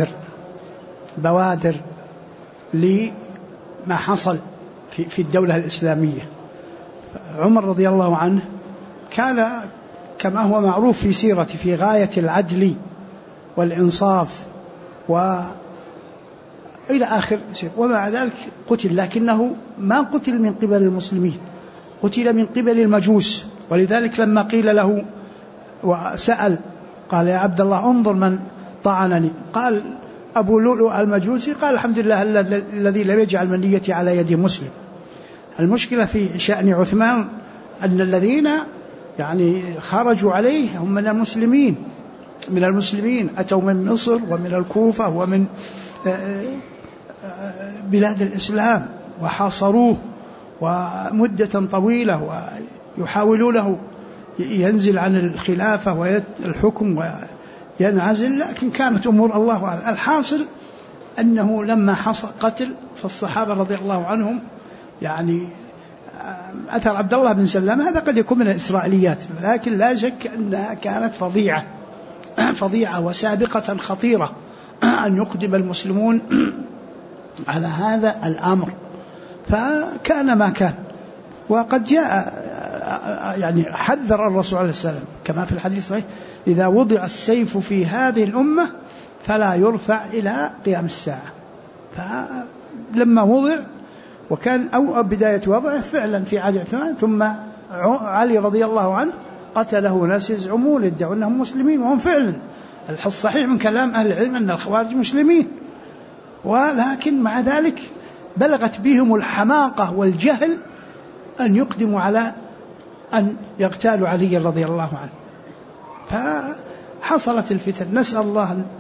بوادر لما حصل في الدولة الإسلامية. عمر رضي الله عنه كان كما هو معروف في سيرته في غاية العدل والإنصاف وإلى آخر شيء، ومع ذلك قتل، لكنه ما قتل من قبل المسلمين، قتل من قبل المجوس. ولذلك لما قيل له وسأل قال يا عبد الله انظر من طعنني، قال أبو لؤلؤ المجوسي، قال الحمد لله الذي لم يجعل منيتي على يد مسلم. المشكلة في شأن عثمان أن الذين يعني خرجوا عليه هم من المسلمين أتوا من مصر ومن الكوفة ومن بلاد الإسلام وحاصروه ومدة طويلة ويحاولونه ينزل عن الخلافة والحكم وينعزل، لكن كانت أمور الله أعلم. الحاصل أنه لما حصل قتل فالصحابة رضي الله عنهم يعني أثر عبد الله بن سلام هذا قد يكون من الإسرائيليات، لكن لا شك أنها كانت فظيعة وسابقة خطيرة أن يقدم المسلمون على هذا الأمر، فكان ما كان. وقد جاء يعني حذر الرسول عليه السلام كما في الحديث الصحيح إذا وضع السيف في هذه الأمة فلا يرفع إلى قيام الساعة. فلما وضع وكان أو بداية وضعه فعلا في عهد عثمان، ثم علي رضي الله عنه قتله ناس يزعمون يدعون أنهم مسلمين وهم فعلا الصحيح من كلام أهل العلم أن الخوارج مسلمين، ولكن مع ذلك بلغت بهم الحماقة والجهل أن يقدموا على أن يقتالوا علي رضي الله عنه، فحصلت الفتن. نسأل الله أن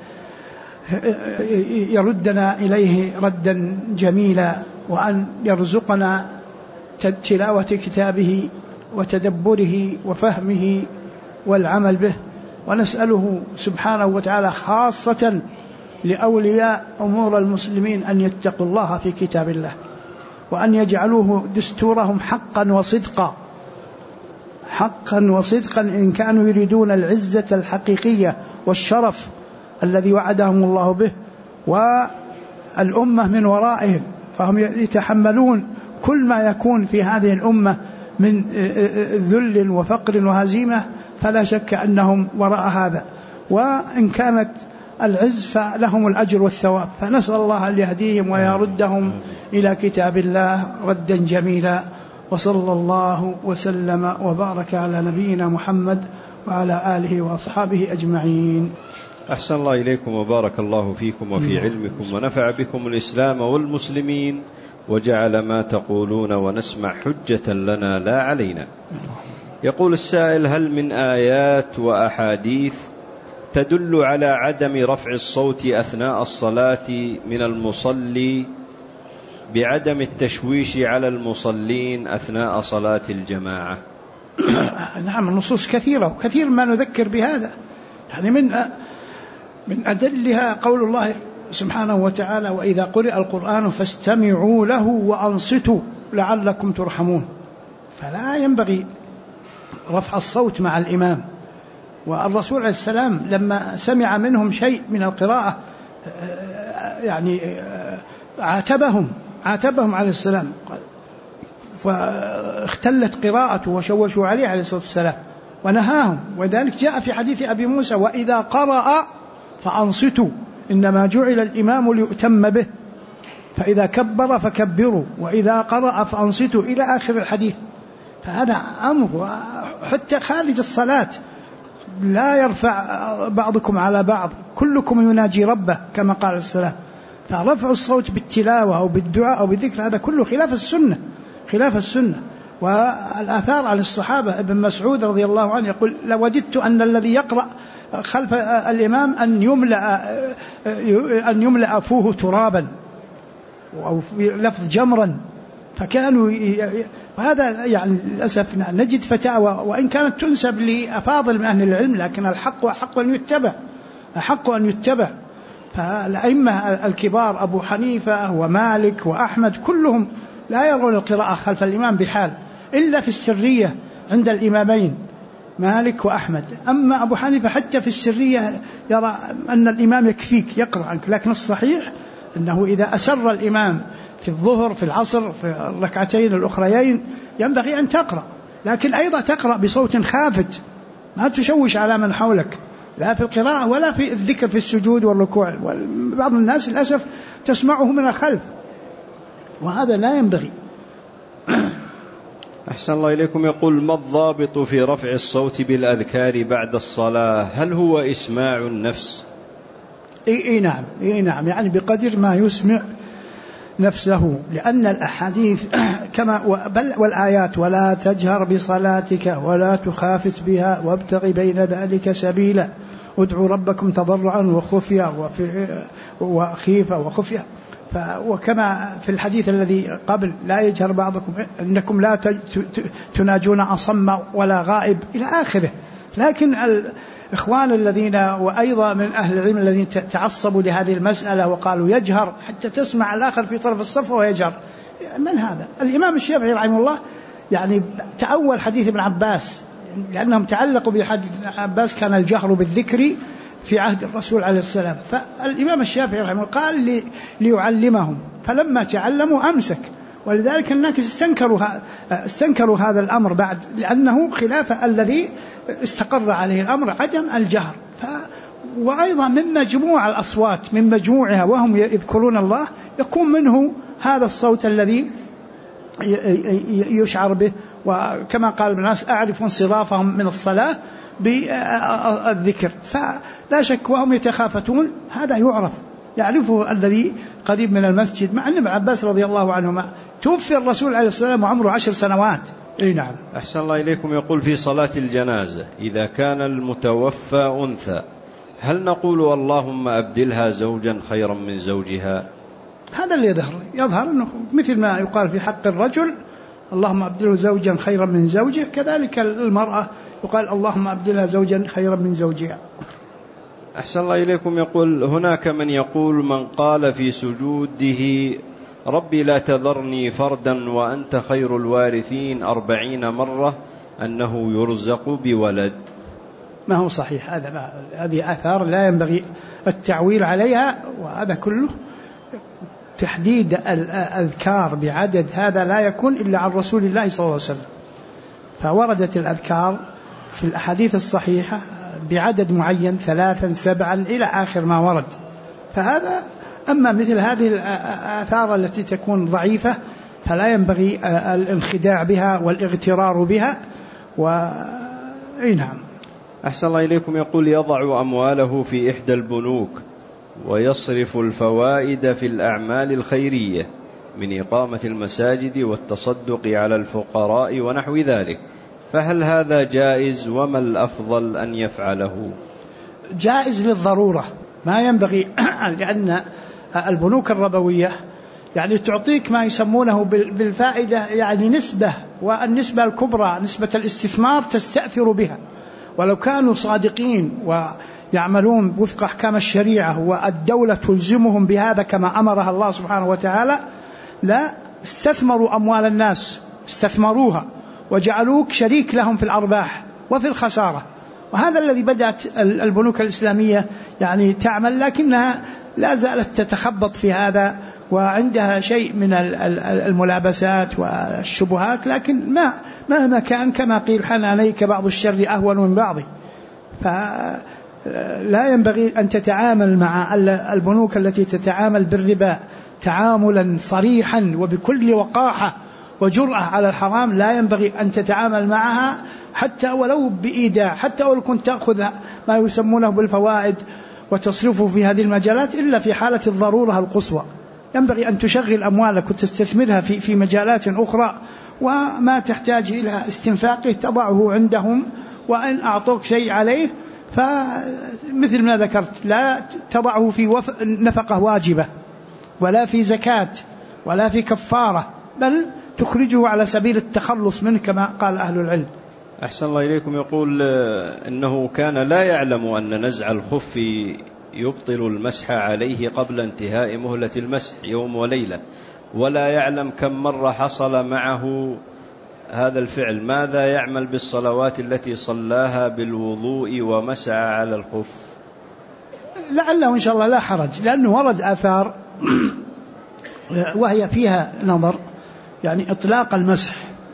يردنا إليه ردا جميلا، وأن يرزقنا تلاوة كتابه وتدبره وفهمه والعمل به، ونسأله سبحانه وتعالى خاصة لأولياء أمور المسلمين أن يتقوا الله في كتاب الله، وأن يجعلوه دستورهم حقا وصدقا إن كانوا يريدون العزة الحقيقية والشرف الذي وعدهم الله به، والأمة من ورائهم، فهم يتحملون كل ما يكون في هذه الأمة من ذل وفقر وهزيمة، فلا شك أنهم وراء هذا، وإن كانت العز فلهم الأجر والثواب. فنسأل الله أن يهديهم ويردهم إلى كتاب الله ردا جميلا، وصلى الله وسلم وبارك على نبينا محمد وعلى آله وأصحابه أجمعين. أحسن الله إليكم وبارك الله فيكم وفي علمكم، ونفع بكم الإسلام والمسلمين، وجعل ما تقولون ونسمع حجة لنا لا علينا. يقول السائل: هل من آيات وأحاديث تدل على عدم رفع الصوت أثناء الصلاة من المصلي بعدم التشويش على المصلين أثناء صلاة الجماعة؟ نعم، النصوص كثيرة وكثير ما نذكر بهذا. يعني من أدلها قول الله سبحانه وتعالى: وإذا قرئ القرآن فاستمعوا له وأنصتوا لعلكم ترحمون. فلا ينبغي رفع الصوت مع الإمام. والرسول عليه السلام لما سمع منهم شيء من القراءة يعني عاتبهم عليه السلام، فاختلت قراءته وشوشوا عليه عليه الصلاة والسلام، ونهاهم. وذلك جاء في حديث أبي موسى: وإذا قرأ فأنصتوا إنما جعل الإمام ليؤتم به، فإذا كبر فكبروا، وإذا قرأ فأنصتوا، إلى آخر الحديث. فهذا أمر حتى خارج الصلاة، لا يرفع بعضكم على بعض، كلكم يناجي ربه كما قال السلام. فرفع الصوت بالتلاوة أو بالدعاء أو بالذكر هذا كله خلاف السنة. والآثار عن الصحابة، ابن مسعود رضي الله عنه يقول: لوددت أن الذي يقرأ خلف الإمام أن يملأ فوه ترابا، أو في لفظ جمرا. فكانوا وهذا يعني للأسف نجد فتاوى وإن كانت تنسب لأفاضل من أهل العلم، لكن الحق أحق أن يتبع. فالأئمة الكبار أبو حنيفة ومالك وأحمد كلهم لا يرون القراءة خلف الإمام بحال، إلا في السرية عند الإمامين مالك وأحمد. أما أبو حنيفة حتى في السرية يرى أن الإمام يكفيك يقرأ عنك، لكن الصحيح أنه إذا أسر الإمام في الظهر في العصر في الركعتين الأخريين ينبغي أن تقرأ، لكن أيضا تقرأ بصوت خافت، ما تشوش على من حولك، لا في القراءة ولا في الذكر في السجود والركوع. بعض الناس للأسف تسمعه من الخلف، وهذا لا ينبغي. أحسن الله إليكم. يقول: ما الضابط في رفع الصوت بالأذكار بعد الصلاة؟ هل هو إسماع النفس؟ إيه نعم، يعني بقدر ما يسمع نفسه، لأن الأحاديث كما والآيات: ولا تجهر بصلاتك ولا تخافت بها وابتغ بين ذلك سبيلا ادعوا ربكم تضرعا وخفيا وخيفة وخفيا. وكما في الحديث الذي قبل: لا يجهر بعضكم إنكم لا تناجون أصم ولا غائب، إلى آخره. لكن الإخوان الذين وأيضا من أهل العلم الذين تعصبوا لهذه المسألة وقالوا يجهر حتى تسمع الآخر في طرف الصف ويجهر، من هذا؟ الإمام الشافعي رحمه الله يعني تأول حديث ابن عباس، لأنهم تعلقوا بحديث ابن عباس كان الجهر بالذكر في عهد الرسول عليه السلام. فالإمام الشافعي رحمه الله قال ليعلمهم، فلما تعلموا أمسك. ولذلك الناس استنكروا هذا الأمر بعد، لأنه خلاف الذي استقر عليه الأمر عدم الجهر. وأيضا من مجموع الأصوات من مجموعها وهم يذكرون الله يكون منه هذا الصوت الذي يشعر به. وكما قال ابن عباس: أعرف انصرافهم من الصلاة بالذكر. فلا شك وهم يتخافتون هذا يعرفه الذي قريب من المسجد، مع أن ابن عباس رضي الله عنهما توفي الرسول عليه السلام وعمره 10 سنوات. نعم. أحسن الله إليكم. يقول: في صلاة الجنازة إذا كان المتوفى أنثى هل نقول اللهم أبدلها زوجا خيرا من زوجها؟ هذا اللي يظهر أنه مثل ما يقال في حق الرجل: اللهم أبدله زوجا خيرا من زوجه، كذلك المرأة يقال: اللهم أبدلها زوجا خيرا من زوجها. أحسن الله إليكم. يقول: هناك من يقول من قال في سجوده ربي لا تذرني فردا وأنت خير الوارثين 40 مرة أنه يرزق بولد. ما هو صحيح، هذه آثار لا ينبغي التعويل عليها، وهذا كله تحديد الأذكار بعدد هذا لا يكون إلا عن رسول الله صلى الله عليه وسلم. فوردت الأذكار في الأحاديث الصحيحة بعدد معين 3 7 إلى آخر ما ورد. فهذا أما مثل هذه الآثار التي تكون ضعيفة فلا ينبغي الانخداع بها والاغترار بها. نعم. أحسن الله إليكم. يقول: يضع أمواله في إحدى البنوك ويصرف الفوائد في الأعمال الخيرية من إقامة المساجد والتصدق على الفقراء ونحو ذلك، فهل هذا جائز؟ وما الأفضل أن يفعله؟ جائز للضرورة، ما ينبغي، لأن البنوك الربوية يعني تعطيك ما يسمونه بالفائدة يعني نسبة، والنسبة الكبرى نسبة الاستثمار تستأثر بها. ولو كانوا صادقين ويعملون وفق أحكام الشريعة والدولة تلزمهم بهذا كما أمرها الله سبحانه وتعالى، لا استثمروا أموال الناس، استثمروها وجعلوك شريك لهم في الأرباح وفي الخسارة. وهذا الذي بدأت البنوك الإسلامية يعني تعمل، لكنها لا زالت تتخبط في هذا وعندها شيء من الملابسات والشبهات، لكن مهما كان كما قيل حان عليك بعض الشر أهون من بعضه. فلا ينبغي أن تتعامل مع البنوك التي تتعامل بالربا تعاملا صريحا وبكل وقاحة وجرأة على الحرام، لا ينبغي أن تتعامل معها حتى ولو بإيداع، حتى ولو كنت تأخذ ما يسمونه بالفوائد وتصرفه في هذه المجالات إلا في حالة الضرورة القصوى. ينبغي أن تشغل أموالك وتستثمرها في مجالات أخرى، وما تحتاج إلى استنفاقه تضعه عندهم، وإن أعطوك شيء عليه فمثل ما ذكرت لا تضعه في نفقة واجبة ولا في زكاة ولا في كفارة، بل تخرجه على سبيل التخلص منه كما قال أهل العلم. أحسن الله إليكم. يقول إنه كان لا يعلم أن نزع الخف يبطل المسح عليه قبل انتهاء مهلة المسح يوم وليلة، ولا يعلم كم مرة حصل معه هذا الفعل. ماذا يعمل بالصلوات التي صلاها بالوضوء ومسح على الخف؟ لعله إن شاء الله لا حرج، لأنه ورد آثار وهي فيها نظر، يعني إطلاق المسح،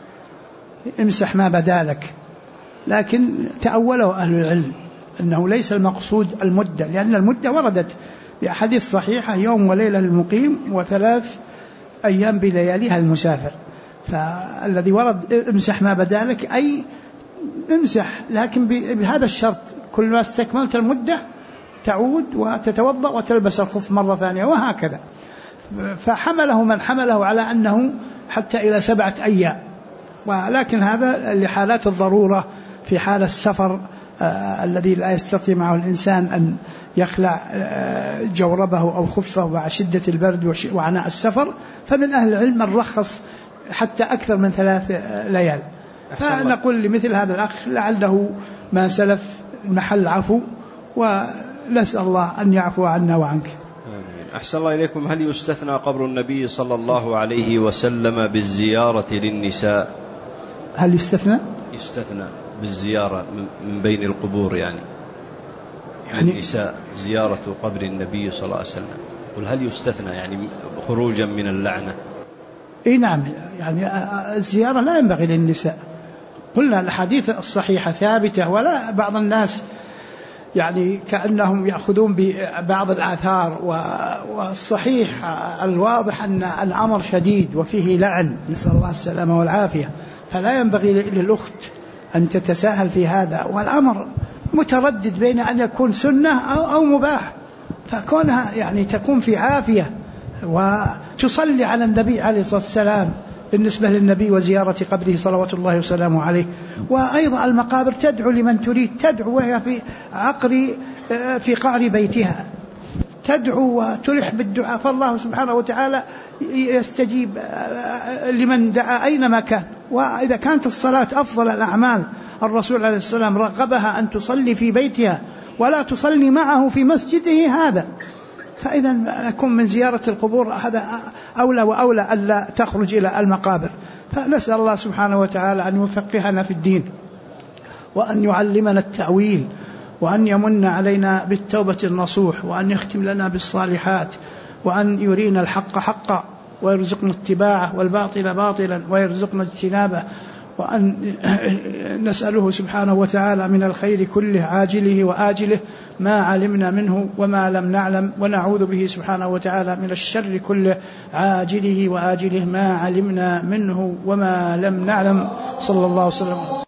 امسح ما بدا لك، لكن تأوله أهل العلم أنه ليس المقصود المدة، لأن المدة وردت بأحاديث صحيحة يوم وليلة للمقيم و3 أيام بلياليها المسافر. فالذي ورد امسح ما بدا لك أي امسح، لكن بهذا الشرط كل ما استكملت المدة تعود وتتوضأ وتلبس الخف مرة ثانية، وهكذا. فحمله من حمله على أنه حتى إلى 7 أيام، ولكن هذا لحالات الضرورة، في حال السفر الذي لا يستطيع معه الإنسان أن يخلع جوربه أو خفه مع شدة البرد وعناء السفر، فمن أهل العلم من رخص حتى أكثر من 3 ليال. فنقول لمثل هذا الأخ لعله ما سلف محل عفو، ونسأل الله أن يعفو عنا وعنك. أحسن الله إليكم. هل يستثنى قبر النبي صلى الله عليه وسلم بالزيارة للنساء؟ هل يستثنى بالزيارة من بين القبور، يعني النساء زيارة قبر النبي صلى الله عليه وسلم، قل هل يستثنى يعني خروجا من اللعنة؟ إيه نعم، يعني الزيارة لا ينبغي للنساء. قلنا الحديث الصحيحة ثابتة، ولا بعض الناس يعني كأنهم يأخذون ببعض الآثار، والصحيح الواضح أن الأمر شديد وفيه لعن، نسأل الله السلامة والعافية. فلا ينبغي للأخت أن تتساهل في هذا، والأمر متردد بين أن يكون سنة أو مباح، فكونها يعني تكون في عافية وتصلي على النبي عليه الصلاة والسلام بالنسبة للنبي وزيارة قبره صلوات الله وسلامه عليه. وأيضا المقابر تدعو لمن تريد تدعو، وهي في قعر بيتها تدعو وتلح بالدعاء، فالله سبحانه وتعالى يستجيب لمن دعا أينما كان. وإذا كانت الصلاة أفضل الأعمال، الرسول عليه السلام رغبها أن تصلي في بيتها ولا تصلي معه في مسجده هذا، فإذا يكون من زيارة القبور هذا أولى وأولى ألا تخرج إلى المقابر. فنسأل الله سبحانه وتعالى أن يفقهنا في الدين، وأن يعلمنا التأويل، وأن يمن علينا بالتوبة النصوح، وأن يختم لنا بالصالحات، وأن يرينا الحق حقا ويرزقنا اتباعه، والباطل باطلا ويرزقنا اجتنابه، وأن نسأله سبحانه وتعالى من الخير كله عاجله وآجله ما علمنا منه وما لم نعلم، ونعوذ به سبحانه وتعالى من الشر كله عاجله وآجله ما علمنا منه وما لم نعلم. صلى الله وسلم.